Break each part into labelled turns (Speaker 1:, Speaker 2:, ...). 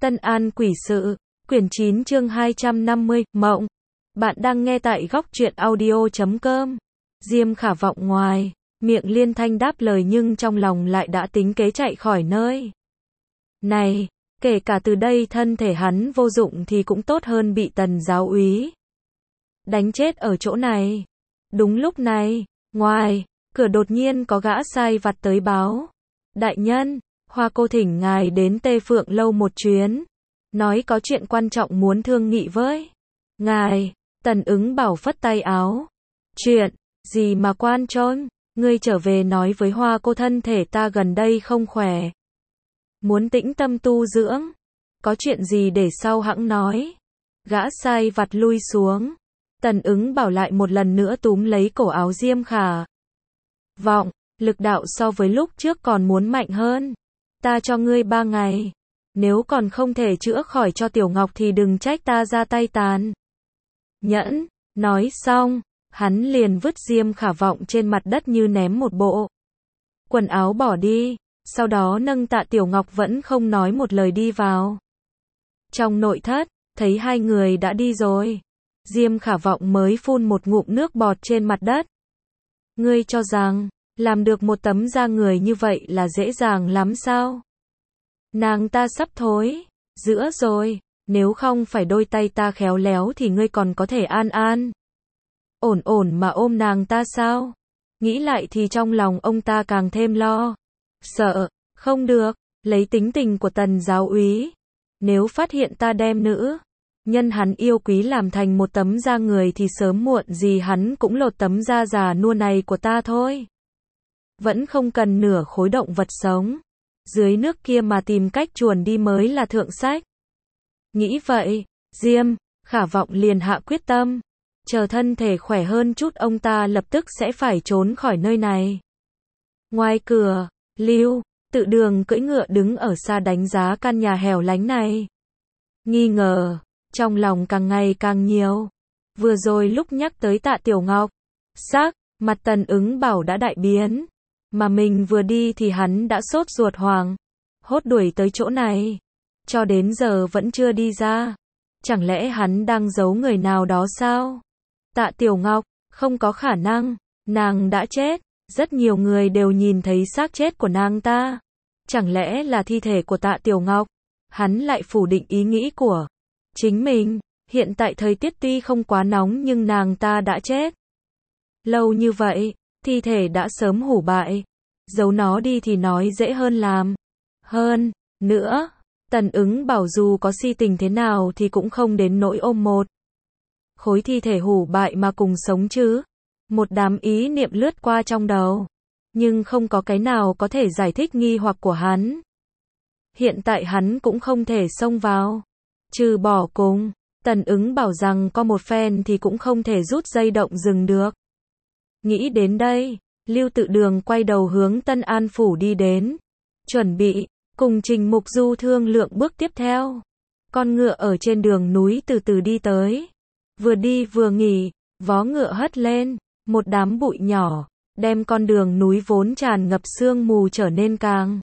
Speaker 1: Tân An Quỷ Sự, quyển 9 chương 250, Mộng. Bạn đang nghe tại góc truyện audio.com. Diêm Khả vọng ngoài, miệng liên thanh đáp lời nhưng trong lòng lại đã tính kế chạy khỏi nơi này. Kể cả từ đây thân thể hắn vô dụng thì cũng tốt hơn bị Tần giáo úy đánh chết ở chỗ này. Đúng lúc này, ngoài cửa đột nhiên có gã sai vặt tới báo. Đại nhân, Hoa cô thỉnh ngài đến Tê Phượng lâu một chuyến, nói có chuyện quan trọng muốn thương nghị với ngài. Tần Ứng Bảo phất tay áo. Chuyện gì mà quan trọng? Ngươi trở về nói với Hoa cô thân thể ta gần đây không khỏe, muốn tĩnh tâm tu dưỡng. Có chuyện gì để sau hẵng nói. Gã sai vặt lui xuống. Tần Ứng Bảo lại một lần nữa túm lấy cổ áo Diêm Khả vọng, lực đạo so với lúc trước còn muốn mạnh hơn. Ta cho ngươi 3 ngày, nếu còn không thể chữa khỏi cho Tiểu Ngọc thì đừng trách ta ra tay tàn nhẫn. Nói xong, hắn liền vứt Diêm Khả vọng trên mặt đất như ném một bộ quần áo bỏ đi, sau đó nâng Tạ Tiểu Ngọc vẫn không nói một lời đi vào trong nội thất. Thấy hai người đã đi rồi, Diêm Khả vọng mới phun một ngụm nước bọt trên mặt đất. Ngươi cho rằng làm được một tấm da người như vậy là dễ dàng lắm sao? Nàng ta sắp thối giữa rồi, nếu không phải đôi tay ta khéo léo thì ngươi còn có thể ổn ổn mà ôm nàng ta sao? Nghĩ lại thì trong lòng ông ta càng thêm lo sợ. Không được, lấy tính tình của Tần giáo úy, nếu phát hiện ta đem nữ nhân hắn yêu quý làm thành một tấm da người thì sớm muộn gì hắn cũng lột tấm da già nua này của ta thôi. Vẫn không cần nửa khối động vật sống dưới nước kia mà tìm cách chuồn đi mới là thượng sách. Nghĩ vậy, Diêm Khả vọng liền hạ quyết tâm, chờ thân thể khỏe hơn chút ông ta lập tức sẽ phải trốn khỏi nơi này. Ngoài cửa, Lưu Tự Đường cưỡi ngựa đứng ở xa đánh giá căn nhà hẻo lánh này. Nghi ngờ trong lòng càng ngày càng nhiều. Vừa rồi lúc nhắc tới Tạ Tiểu Ngọc, sắc mặt Tần Ứng Bảo đã đại biến, mà mình vừa đi thì hắn đã sốt ruột hoảng hốt đuổi tới chỗ này, cho đến giờ vẫn chưa đi ra. Chẳng lẽ hắn đang giấu người nào đó sao? Tạ Tiểu Ngọc, không có khả năng, nàng đã chết, rất nhiều người đều nhìn thấy xác chết của nàng ta. Chẳng lẽ là thi thể của Tạ Tiểu Ngọc? Hắn lại phủ định ý nghĩ của chính mình. Hiện tại thời tiết tuy không quá nóng nhưng nàng ta đã chết lâu như vậy, thi thể đã sớm hủ bại. Giấu nó đi thì nói dễ hơn làm. Hơn nữa, Tần Ứng Bảo dù có si tình thế nào thì cũng không đến nỗi ôm một khối thi thể hủ bại mà cùng sống chứ. Một đám ý niệm lướt qua trong đầu, nhưng không có cái nào có thể giải thích nghi hoặc của hắn. Hiện tại hắn cũng không thể xông vào, trừ bỏ cùng Tần Ứng Bảo rằng có một phen thì cũng không thể rút dây động rừng được. Nghĩ đến đây, Lưu Tự Đường quay đầu hướng Tân An phủ đi đến, chuẩn bị cùng Trình Mục Du thương lượng bước tiếp theo. Con ngựa ở trên đường núi từ từ đi tới, vừa đi vừa nghỉ, vó ngựa hất lên, một đám bụi nhỏ đem con đường núi vốn tràn ngập sương mù trở nên càng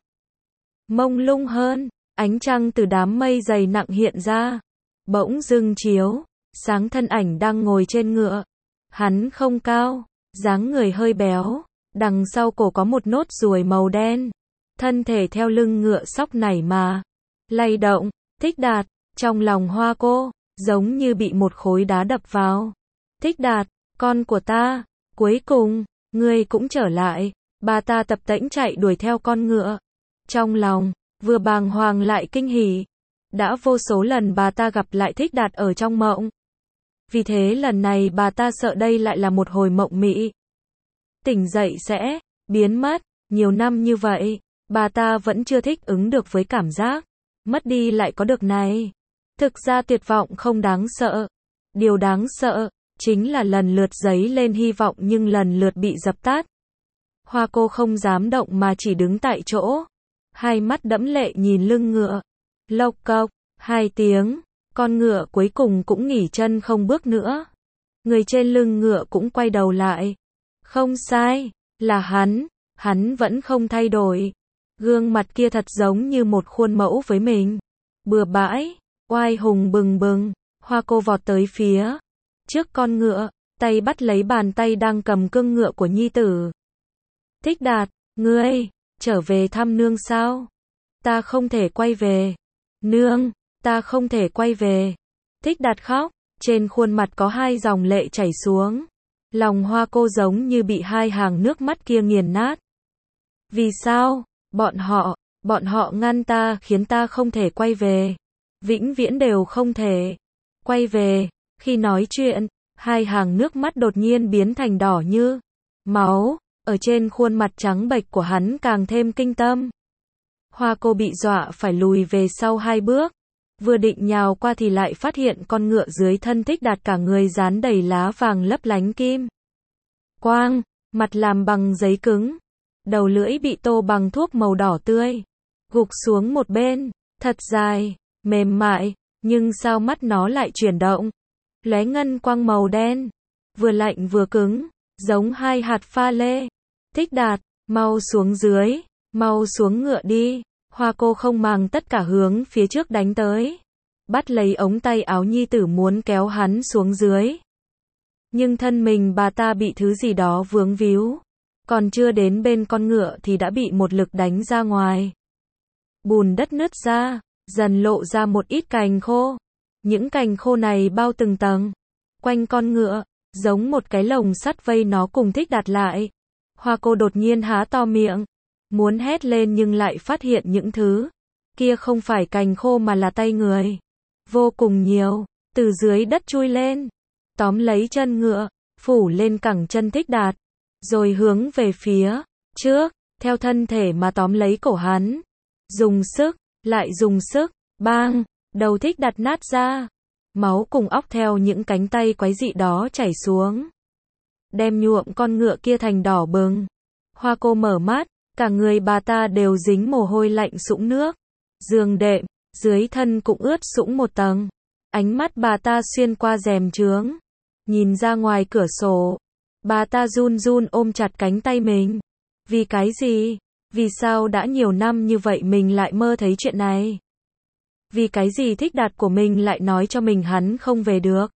Speaker 1: mông lung hơn. Ánh trăng từ đám mây dày nặng hiện ra, bỗng dưng chiếu sáng thân ảnh đang ngồi trên ngựa. Hắn không cao, dáng người hơi béo, đằng sau cổ có một nốt ruồi màu đen, thân thể theo lưng ngựa sóc nảy mà lay động. Thích Đạt, trong lòng Hoa cô giống như bị một khối đá đập vào. Thích Đạt, con của ta, cuối cùng ngươi cũng trở lại. Bà ta tập tễnh chạy đuổi theo con ngựa, trong lòng vừa bàng hoàng lại kinh hỉ. Đã vô số lần bà ta gặp lại Thích Đạt ở trong mộng, vì thế lần này bà ta sợ đây lại là một hồi mộng mị. Tỉnh dậy sẽ biến mất. Nhiều năm như vậy, bà ta vẫn chưa thích ứng được với cảm giác mất đi lại có được này. Thực ra tuyệt vọng không đáng sợ, điều đáng sợ chính là lần lượt dấy lên hy vọng nhưng lần lượt bị dập tắt. Hoa cô không dám động mà chỉ đứng tại chỗ, hai mắt đẫm lệ nhìn lưng ngựa. Lộc cộc 2 tiếng, con ngựa cuối cùng cũng nghỉ chân không bước nữa. Người trên lưng ngựa cũng quay đầu lại. Không sai, là hắn vẫn không thay đổi. Gương mặt kia thật giống như một khuôn mẫu với mình. bừa bãi, oai hùng bừng bừng. Hoa cô vọt tới phía trước con ngựa, tay bắt lấy bàn tay đang cầm cương ngựa của nhi tử. Thích Đạt, ngươi, trở về thăm nương sao? Ta không thể quay về. Nương, ta không thể quay về. Thích Đạt khóc, trên khuôn mặt có 2 dòng lệ chảy xuống. Lòng Hoa cô giống như bị 2 hàng nước mắt kia nghiền nát. Vì sao? Bọn họ ngăn ta khiến ta không thể quay về. Vĩnh viễn đều không thể quay về. Khi nói chuyện, 2 hàng nước mắt đột nhiên biến thành đỏ như máu. Ở trên khuôn mặt trắng bệch của hắn càng thêm kinh tâm. Hoa cô bị dọa phải lùi về sau 2 bước. Vừa định nhào qua thì lại phát hiện con ngựa dưới thân Thích Đạt cả người dán đầy lá vàng lấp lánh kim quang, mặt làm bằng giấy cứng, đầu lưỡi bị tô bằng thuốc màu đỏ tươi, gục xuống một bên, thật dài, mềm mại, nhưng sao mắt nó lại chuyển động, lóe ngân quang màu đen, vừa lạnh vừa cứng, giống 2 hạt pha lê. Thích Đạt, mau xuống dưới, mau xuống ngựa đi. Hoa cô không màng tất cả hướng phía trước đánh tới, bắt lấy ống tay áo nhi tử muốn kéo hắn xuống dưới. Nhưng thân mình bà ta bị thứ gì đó vướng víu, còn chưa đến bên con ngựa thì đã bị một lực đánh ra ngoài. Bùn đất nứt ra, dần lộ ra một ít cành khô. Những cành khô này bao từng tầng quanh con ngựa, giống một cái lồng sắt vây nó cùng Thích Đạt lại. Hoa cô đột nhiên há to miệng, muốn hét lên nhưng lại phát hiện những thứ kia không phải cành khô mà là tay người. Vô cùng nhiều, từ dưới đất chui lên, tóm lấy chân ngựa, phủ lên cẳng chân Thích Đạt, rồi hướng về phía trước, theo thân thể mà tóm lấy cổ hắn. Dùng sức, lại dùng sức, bang, đầu Thích Đạt nát ra. Máu cùng óc theo những cánh tay quái dị đó chảy xuống, đem nhuộm con ngựa kia thành đỏ bừng. Hoa cô mở mắt, cả người bà ta đều dính mồ hôi lạnh sũng nước. Giường đệm, dưới thân cũng ướt sũng một tầng. Ánh mắt bà ta xuyên qua rèm chướng, nhìn ra ngoài cửa sổ. Bà ta run run ôm chặt cánh tay mình. Vì cái gì? Vì sao đã nhiều năm như vậy mình lại mơ thấy chuyện này? Vì cái gì Thích Đạt của mình lại nói cho mình hắn không về được?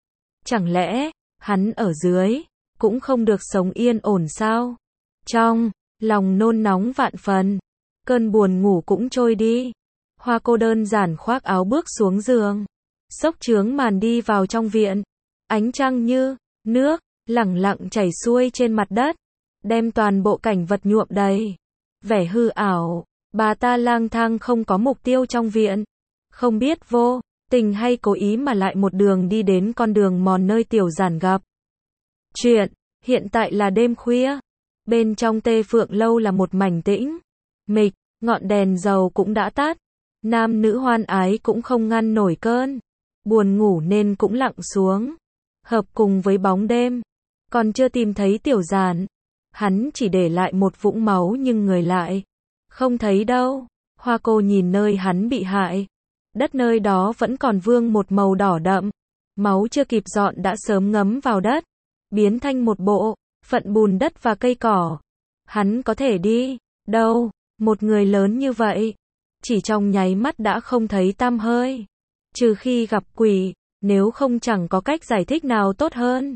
Speaker 1: Chẳng lẽ, hắn ở dưới, cũng không được sống yên ổn sao? Trong lòng nôn nóng vạn phần, cơn buồn ngủ cũng trôi đi. Hoa cô đơn giản khoác áo bước xuống giường, xốc chướng màn đi vào trong viện. Ánh trăng như nước, lẳng lặng chảy xuôi trên mặt đất, đem toàn bộ cảnh vật nhuộm đầy vẻ hư ảo. Bà ta lang thang không có mục tiêu trong viện, không biết vô tình hay cố ý mà lại một đường đi đến con đường mòn nơi Tiểu Giản gặp chuyện. Hiện tại là đêm khuya, bên trong Tê Phượng lâu là một mảnh tĩnh mịch, ngọn đèn dầu cũng đã tắt, nam nữ hoan ái cũng không ngăn nổi cơn buồn ngủ nên cũng lặng xuống, hợp cùng với bóng đêm. Còn chưa tìm thấy Tiểu Giản, hắn chỉ để lại một vũng máu nhưng người lại không thấy đâu. Hoa cô nhìn nơi hắn bị hại, đất nơi đó vẫn còn vương một màu đỏ đậm, máu chưa kịp dọn đã sớm ngấm vào đất, biến thành một bộ phận bùn đất và cây cỏ. Hắn có thể đi đâu? Một người lớn như vậy, chỉ trong nháy mắt đã không thấy tăm hơi, trừ khi gặp quỷ, nếu không chẳng có cách giải thích nào tốt hơn.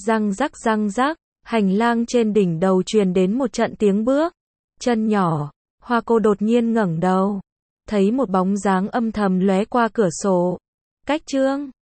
Speaker 1: Răng rắc, hành lang trên đỉnh đầu truyền đến một trận tiếng bước chân nhỏ. Hoa cô đột nhiên ngẩng đầu, thấy một bóng dáng âm thầm lóe qua cửa sổ, cách chương